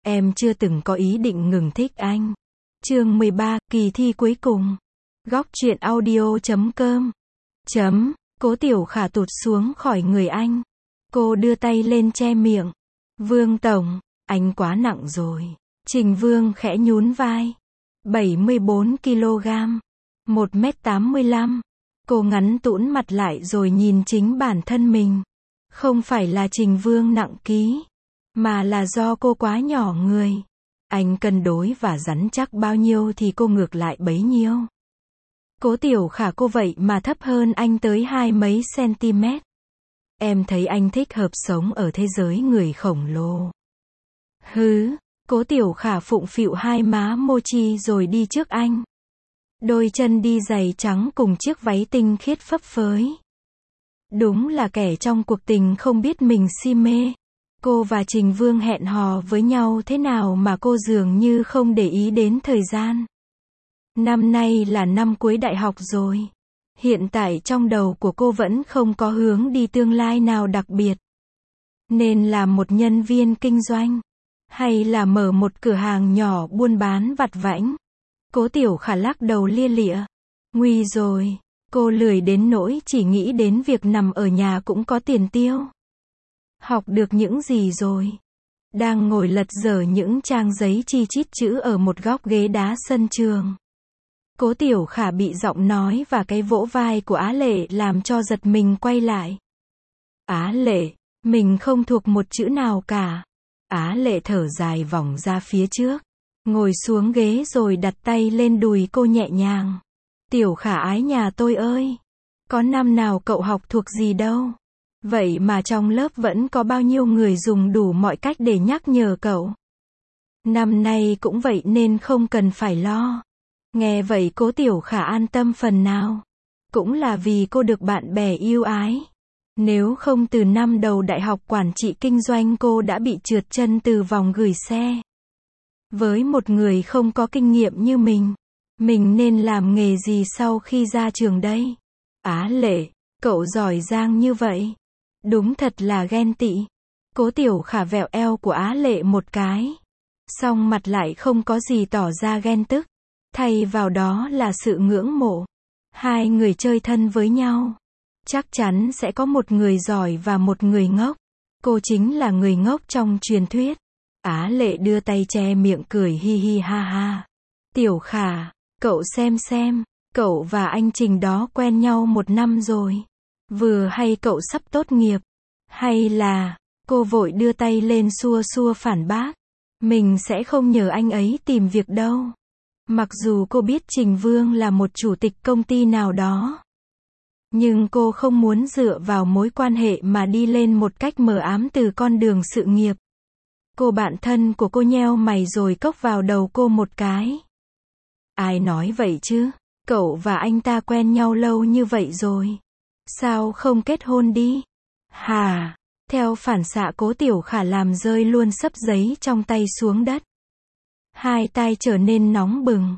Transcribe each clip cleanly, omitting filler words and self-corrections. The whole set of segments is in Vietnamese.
Em chưa từng có ý định ngừng thích anh. Chương 13, kỳ thi cuối cùng. Góc truyện audio.com. Cố Tiểu Khả tụt xuống khỏi người anh. Cô đưa tay lên che miệng. Vương Tổng, anh quá nặng rồi. Trình Vương khẽ nhún vai. 74 kg. 1m85. Cô ngắn tũn mặt lại rồi nhìn chính bản thân mình. Không phải là Trình Vương nặng ký, mà là do cô quá nhỏ người. Anh cân đối và rắn chắc bao nhiêu thì cô ngược lại bấy nhiêu. Cố Tiểu Khả, cô vậy mà thấp hơn anh tới 20 mấy cm. Em thấy anh thích hợp sống ở thế giới người khổng lồ. Hứ, Cố Tiểu Khả phụng phịu hai má mochi rồi đi trước anh. Đôi chân đi giày trắng cùng chiếc váy tinh khiết phấp phới. Đúng là kẻ trong cuộc tình không biết mình si mê. Cô và Trình Vương hẹn hò với nhau thế nào mà cô dường như không để ý đến thời gian. Năm nay là năm cuối đại học rồi. Hiện tại trong đầu của cô vẫn không có hướng đi tương lai nào đặc biệt. Nên làm một nhân viên kinh doanh, hay là mở một cửa hàng nhỏ buôn bán vặt vãnh. Cố Tiểu Khả lắc đầu lia lịa. Nguy rồi, cô lười đến nỗi chỉ nghĩ đến việc nằm ở nhà cũng có tiền tiêu. Học được những gì rồi? Đang ngồi lật dở những trang giấy chi chít chữ ở một góc ghế đá sân trường. Cố Tiểu Khả bị giọng nói và cái vỗ vai của Á Lệ làm cho giật mình quay lại. Á Lệ, mình không thuộc một chữ nào cả. Á Lệ thở dài vòng ra phía trước, ngồi xuống ghế rồi đặt tay lên đùi cô nhẹ nhàng. Tiểu Khả ái nhà tôi ơi, có năm nào cậu học thuộc gì đâu. Vậy mà trong lớp vẫn có bao nhiêu người dùng đủ mọi cách để nhắc nhở cậu. Năm nay cũng vậy nên không cần phải lo. Nghe vậy Cố Tiểu Khả an tâm phần nào. Cũng là vì cô được bạn bè yêu ái. Nếu không từ năm đầu đại học quản trị kinh doanh cô đã bị trượt chân từ vòng gửi xe. Với một người không có kinh nghiệm như mình nên làm nghề gì sau khi ra trường đây? Á Lệ, cậu giỏi giang như vậy. Đúng thật là ghen tị. Cố Tiểu Khả vẹo eo của Á Lệ một cái. Song mặt lại không có gì tỏ ra ghen tức. Thay vào đó là sự ngưỡng mộ. Hai người chơi thân với nhau. Chắc chắn sẽ có một người giỏi và một người ngốc. Cô chính là người ngốc trong truyền thuyết. Á Lệ đưa tay che miệng cười hi hi ha ha. Tiểu Khả, cậu xem, cậu và anh Trình đó quen nhau 1 năm rồi. Vừa hay cậu sắp tốt nghiệp. Hay là, cô vội đưa tay lên xua xua phản bác. Mình sẽ không nhờ anh ấy tìm việc đâu. Mặc dù cô biết Trình Vương là một chủ tịch công ty nào đó. Nhưng cô không muốn dựa vào mối quan hệ mà đi lên một cách mờ ám từ con đường sự nghiệp. Cô bạn thân của cô nheo mày rồi cốc vào đầu cô một cái. Ai nói vậy chứ? Cậu và anh ta quen nhau lâu như vậy rồi. Sao không kết hôn đi? Hà! Theo phản xạ Cố Tiểu Khả làm rơi luôn xấp giấy trong tay xuống đất. Hai tai trở nên nóng bừng.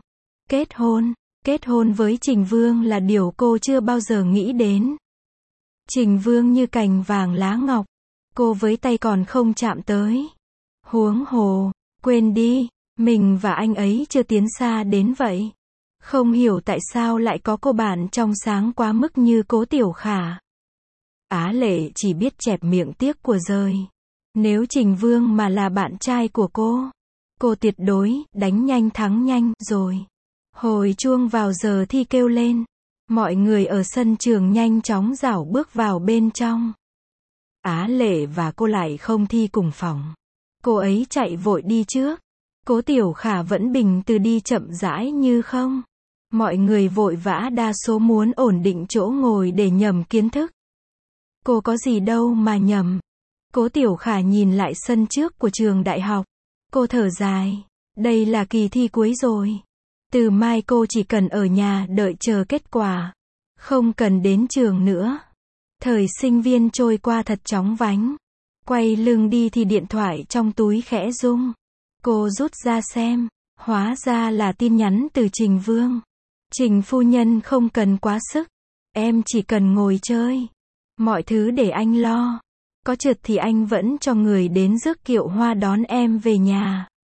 Kết hôn với Trình Vương là điều cô chưa bao giờ nghĩ đến. Trình Vương như cành vàng lá ngọc. Cô với tay còn không chạm tới. Huống hồ, quên đi, mình và anh ấy chưa tiến xa đến vậy. Không hiểu tại sao lại có cô bạn trong sáng quá mức như Cố Tiểu Khả. Á Lệ chỉ biết chẹp miệng tiếc của rời. Nếu Trình Vương mà là bạn trai của cô tuyệt đối đánh nhanh thắng nhanh rồi. Hồi chuông vào giờ thi kêu lên. Mọi người ở sân trường nhanh chóng rảo bước vào bên trong. Á Lệ và cô lại không thi cùng phòng. Cô ấy chạy vội đi trước. Cố Tiểu Khả vẫn bình từ đi chậm rãi như không. Mọi người vội vã đa số muốn ổn định chỗ ngồi để nhầm kiến thức. Cô có gì đâu mà nhầm. Cố Tiểu Khả nhìn lại sân trước của trường đại học. Cô thở dài. Đây là kỳ thi cuối rồi. Từ mai cô chỉ cần ở nhà đợi chờ kết quả. Không cần đến trường nữa. Thời sinh viên trôi qua thật chóng vánh. Quay lưng đi thì điện thoại trong túi khẽ rung. Cô rút ra xem. Hóa ra là tin nhắn từ Trình Vương. Trình phu nhân không cần quá sức. Em chỉ cần ngồi chơi. Mọi thứ để anh lo. Có trượt thì anh vẫn cho người đến rước kiệu hoa đón em về nhà.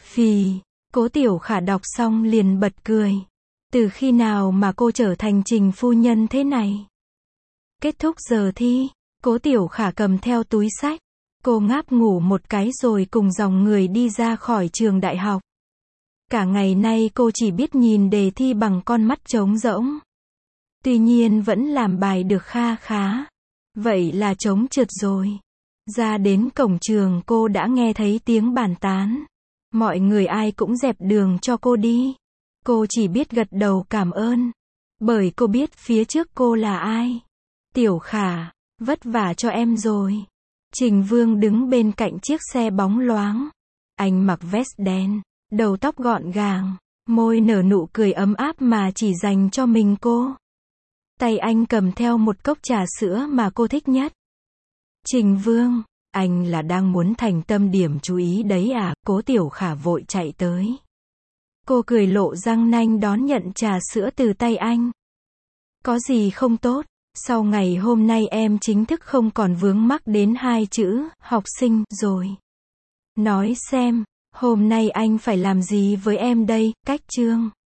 Phì, Cố Tiểu Khả đọc xong liền bật cười. Từ khi nào mà cô trở thành Trình phu nhân thế này? Kết thúc giờ thi, Cố Tiểu Khả cầm theo túi sách. Cô ngáp ngủ một cái rồi cùng dòng người đi ra khỏi trường đại học. Cả ngày nay cô chỉ biết nhìn đề thi bằng con mắt trống rỗng. Tuy nhiên vẫn làm bài được kha khá. Vậy là trống trượt rồi. Ra đến cổng trường cô đã nghe thấy tiếng bàn tán. Mọi người ai cũng dẹp đường cho cô đi. Cô chỉ biết gật đầu cảm ơn. Bởi cô biết phía trước cô là ai. Tiểu Khả, vất vả cho em rồi. Trình Vương đứng bên cạnh chiếc xe bóng loáng. Anh mặc vest đen, đầu tóc gọn gàng, môi nở nụ cười ấm áp mà chỉ dành cho mình cô. Tay anh cầm theo một cốc trà sữa mà cô thích nhất. Trình Vương, anh là đang muốn thành tâm điểm chú ý đấy à? Cố Tiểu Khả vội chạy tới. Cô cười lộ răng nanh đón nhận trà sữa từ tay anh. Có gì không tốt? Sau ngày hôm nay em chính thức không còn vướng mắc đến hai chữ học sinh rồi. Nói xem, hôm nay anh phải làm gì với em đây? Cách chương